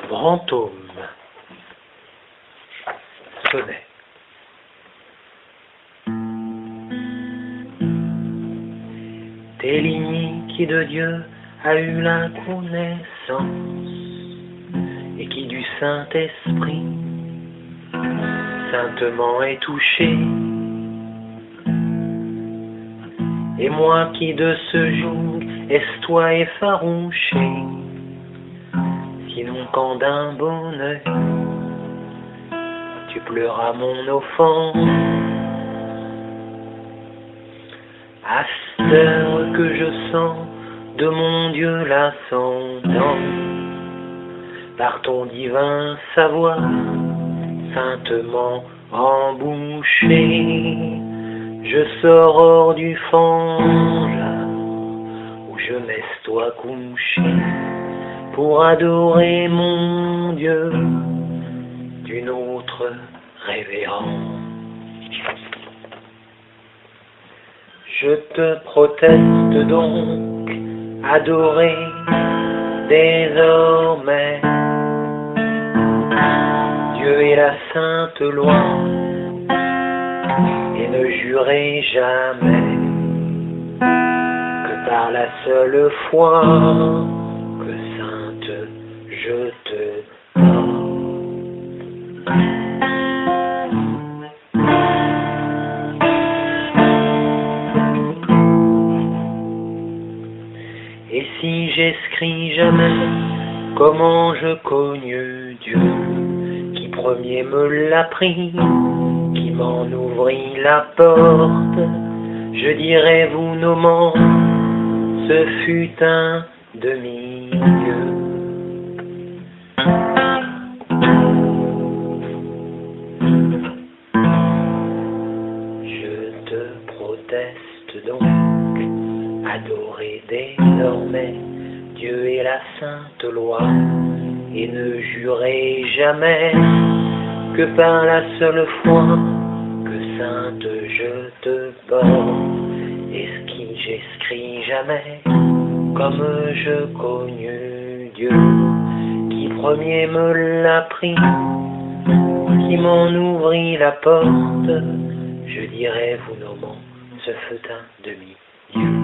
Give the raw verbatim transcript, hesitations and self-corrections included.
Brantôme. Sonnet. T'es ligné qui de Dieu a eu la connaissance et qui du Saint-Esprit saintement est touché. Et moi qui de ce jour est-toi effarouché, sinon quand d'un bon œil tu pleuras mon offense. À cette heure que je sens de mon Dieu la sentence, par ton divin savoir saintement embouché, je sors hors du fange où je m'estois couché pour adorer mon Dieu d'une autre révérence. Je te proteste donc, adorer désormais Dieu et la sainte loi, et ne jurer jamais que par la seule foi que sainte je te porte. Et si j'escris jamais comment je cogne Dieu, qui premier me l'apprit, qui m'en ouvrit la porte, je dirai vous nommant, ce fut un demi-dieu. Je te proteste donc, adorer désormais Dieu et la sainte loi, et ne jurer jamais que par la seule foi que sainte je te porte. Et ce qui j'escris jamais comme je cogne Dieu, qui premier me l'apprit, qui m'en ouvrit la porte, je dirai vous nommant, ce fut un demi-dieu.